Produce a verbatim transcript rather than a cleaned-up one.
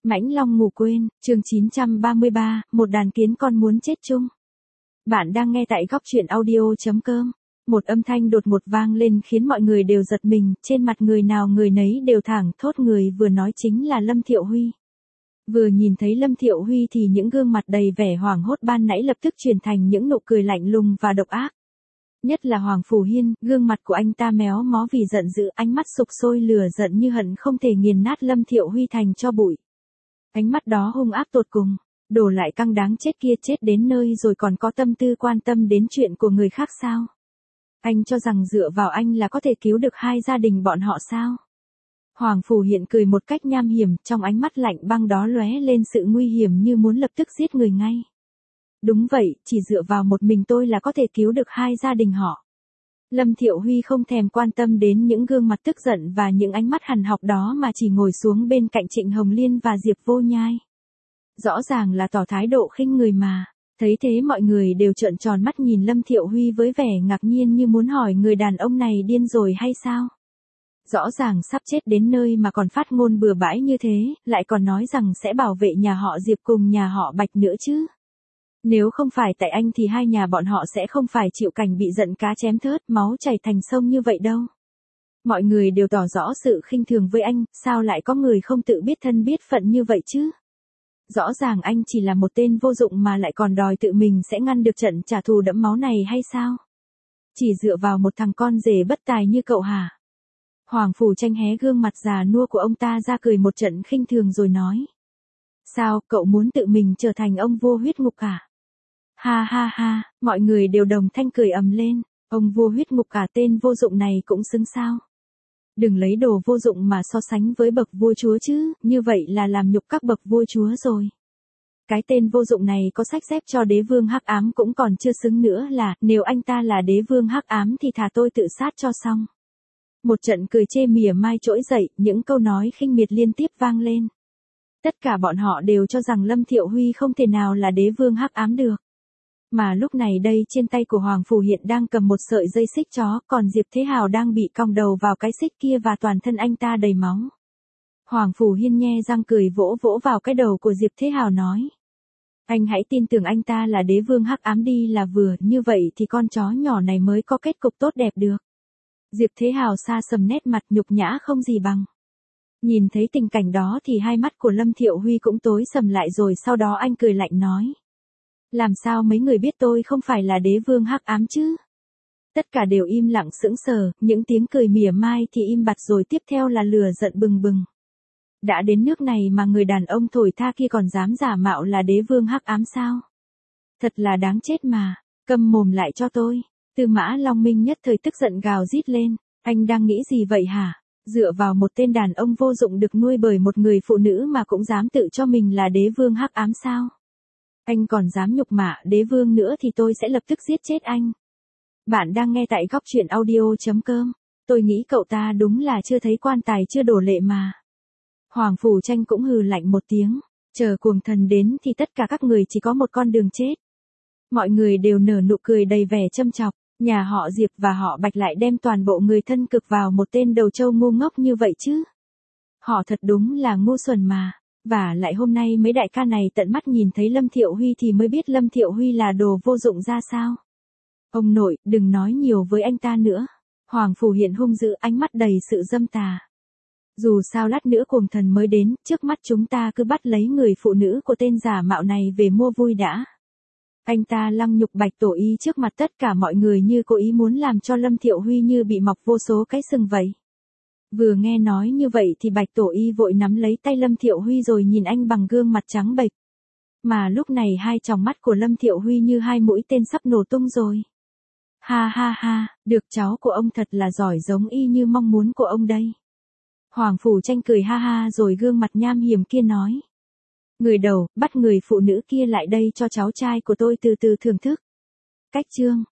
Mãnh Long ngủ quên, chương chín trăm ba mươi ba, một đàn kiến con muốn chết chung. Bạn đang nghe tại góc truyện audio.com. Một âm thanh đột ngột vang lên khiến mọi người đều giật mình, trên mặt người nào người nấy đều thẳng thốt, người vừa nói chính là Lâm Thiệu Huy. Vừa nhìn thấy Lâm Thiệu Huy thì những gương mặt đầy vẻ hoảng hốt ban nãy lập tức chuyển thành những nụ cười lạnh lùng và độc ác. Nhất là Hoàng Phủ Hiên, gương mặt của anh ta méo mó vì giận dữ, ánh mắt sục sôi lửa giận như hận không thể nghiền nát Lâm Thiệu Huy thành tro bụi. Ánh mắt đó hung ác tột cùng, đổ lại căng đáng chết kia chết đến nơi rồi còn có tâm tư quan tâm đến chuyện của người khác sao? Anh cho rằng dựa vào anh là có thể cứu được hai gia đình bọn họ sao? Hoàng Phủ Hiện cười một cách nham hiểm, trong ánh mắt lạnh băng đó lóe lên sự nguy hiểm như muốn lập tức giết người ngay. Đúng vậy, chỉ dựa vào một mình tôi là có thể cứu được hai gia đình họ. Lâm Thiệu Huy không thèm quan tâm đến những gương mặt tức giận và những ánh mắt hằn học đó mà chỉ ngồi xuống bên cạnh Trịnh Hồng Liên và Diệp Vô Nhai. Rõ ràng là tỏ thái độ khinh người mà. Thấy thế mọi người đều trợn tròn mắt nhìn Lâm Thiệu Huy với vẻ ngạc nhiên như muốn hỏi người đàn ông này điên rồi hay sao? Rõ ràng sắp chết đến nơi mà còn phát ngôn bừa bãi như thế, lại còn nói rằng sẽ bảo vệ nhà họ Diệp cùng nhà họ Bạch nữa chứ. Nếu không phải tại anh thì hai nhà bọn họ sẽ không phải chịu cảnh bị giận cá chém thớt, máu chảy thành sông như vậy đâu. Mọi người đều tỏ rõ sự khinh thường với anh, sao lại có người không tự biết thân biết phận như vậy chứ? Rõ ràng anh chỉ là một tên vô dụng mà lại còn đòi tự mình sẽ ngăn được trận trả thù đẫm máu này hay sao? Chỉ dựa vào một thằng con rể bất tài như cậu hả? Hoàng Phủ Tranh hé gương mặt già nua của ông ta ra cười một trận khinh thường rồi nói. Sao, cậu muốn tự mình trở thành ông vua huyết ngục à? Ha ha ha, mọi người đều đồng thanh cười ầm lên, ông vua huyết ngục cả tên vô dụng này cũng xứng sao? Đừng lấy đồ vô dụng mà so sánh với bậc vua chúa chứ, như vậy là làm nhục các bậc vua chúa rồi. Cái tên vô dụng này có sách xếp cho đế vương hắc ám cũng còn chưa xứng nữa là, nếu anh ta là đế vương hắc ám thì thà tôi tự sát cho xong. Một trận cười chê mỉa mai trỗi dậy, những câu nói khinh miệt liên tiếp vang lên. Tất cả bọn họ đều cho rằng Lâm Thiệu Huy không thể nào là đế vương hắc ám được. Mà lúc này đây trên tay của Hoàng Phủ Hiện đang cầm một sợi dây xích chó, còn Diệp Thế Hào đang bị cong đầu vào cái xích kia và toàn thân anh ta đầy máu. Hoàng Phủ Hiên nhe răng cười vỗ vỗ vào cái đầu của Diệp Thế Hào nói. Anh hãy tin tưởng anh ta là đế vương hắc ám đi là vừa, như vậy thì con chó nhỏ này mới có kết cục tốt đẹp được. Diệp Thế Hào xa sầm nét mặt nhục nhã không gì bằng. Nhìn thấy tình cảnh đó thì hai mắt của Lâm Thiệu Huy cũng tối sầm lại rồi sau đó anh cười lạnh nói. Làm sao mấy người biết tôi không phải là đế vương hắc ám chứ? Tất cả đều im lặng sững sờ, những tiếng cười mỉa mai thì im bặt rồi tiếp theo là lửa giận bừng bừng. Đã đến nước này mà người đàn ông thổi tha kia còn dám giả mạo là đế vương hắc ám sao? Thật là đáng chết mà, câm mồm lại cho tôi. Tư Mã Long Minh nhất thời tức giận gào rít lên, anh đang nghĩ gì vậy hả? Dựa vào một tên đàn ông vô dụng được nuôi bởi một người phụ nữ mà cũng dám tự cho mình là đế vương hắc ám sao? Anh còn dám nhục mạ đế vương nữa thì tôi sẽ lập tức giết chết anh. Bạn đang nghe tại góc truyện audio.com. Tôi nghĩ cậu ta đúng là chưa thấy quan tài chưa đổ lệ mà. Hoàng Phủ Tranh cũng hừ lạnh một tiếng. Chờ cuồng thần đến thì tất cả các người chỉ có một con đường chết. Mọi người đều nở nụ cười đầy vẻ châm chọc. Nhà họ Diệp và họ Bạch lại đem toàn bộ người thân cực vào một tên đầu trâu ngu ngốc như vậy chứ. Họ thật đúng là ngu xuẩn mà. Và lại hôm nay mấy đại ca này tận mắt nhìn thấy Lâm Thiệu Huy thì mới biết Lâm Thiệu Huy là đồ vô dụng ra sao. Ông nội, đừng nói nhiều với anh ta nữa. Hoàng Phủ Hiện hung dữ, ánh mắt đầy sự dâm tà. Dù sao lát nữa cuồng thần mới đến, trước mắt chúng ta cứ bắt lấy người phụ nữ của tên giả mạo này về mua vui đã. Anh ta lăng nhục Bạch Tổ Y trước mặt tất cả mọi người như cố ý muốn làm cho Lâm Thiệu Huy như bị mọc vô số cái sừng vậy. Vừa nghe nói như vậy thì Bạch Tổ Y vội nắm lấy tay Lâm Thiệu Huy rồi nhìn anh bằng gương mặt trắng bệch. Mà lúc này hai tròng mắt của Lâm Thiệu Huy như hai mũi tên sắp nổ tung rồi. Ha ha ha, được cháu của ông thật là giỏi giống y như mong muốn của ông đây. Hoàng Phủ Tranh cười ha ha rồi gương mặt nham hiểm kia nói. Người đầu, bắt người phụ nữ kia lại đây cho cháu trai của tôi từ từ thưởng thức. Cách chương.